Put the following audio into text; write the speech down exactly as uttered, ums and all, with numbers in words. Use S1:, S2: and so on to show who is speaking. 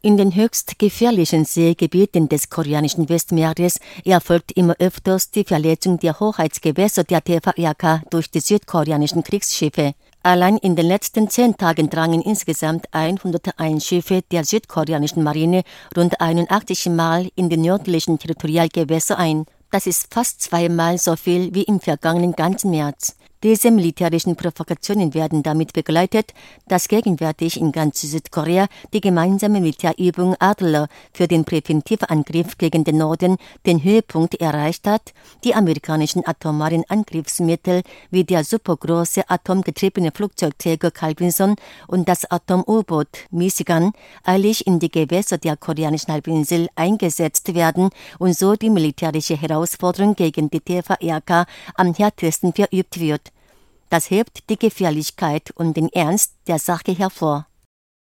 S1: In den höchst gefährlichen Seegebieten des koreanischen Westmeeres erfolgt immer öfters die Verletzung der Hoheitsgewässer der T V R K durch die südkoreanischen Kriegsschiffe. Allein in den letzten zehn Tagen drangen insgesamt hunderteins Schiffe der südkoreanischen Marine rund einundachtzig Mal in die nördlichen Territorialgewässer ein. Das ist fast zweimal so viel wie im vergangenen ganzen März. Diese militärischen Provokationen werden damit begleitet, dass gegenwärtig in ganz Südkorea die gemeinsame Militärübung Adler für den Präventivangriff gegen den Norden den Höhepunkt erreicht hat, die amerikanischen atomaren Angriffsmittel wie der supergroße atomgetriebene Flugzeugträger Carl und das Atom-U-Boot Michigan eilig in die Gewässer der koreanischen Halbinsel eingesetzt werden und so die militärische Herausforderung gegen die T V R K am härtesten verübt wird. Das hebt die Gefährlichkeit und den Ernst der Sache hervor.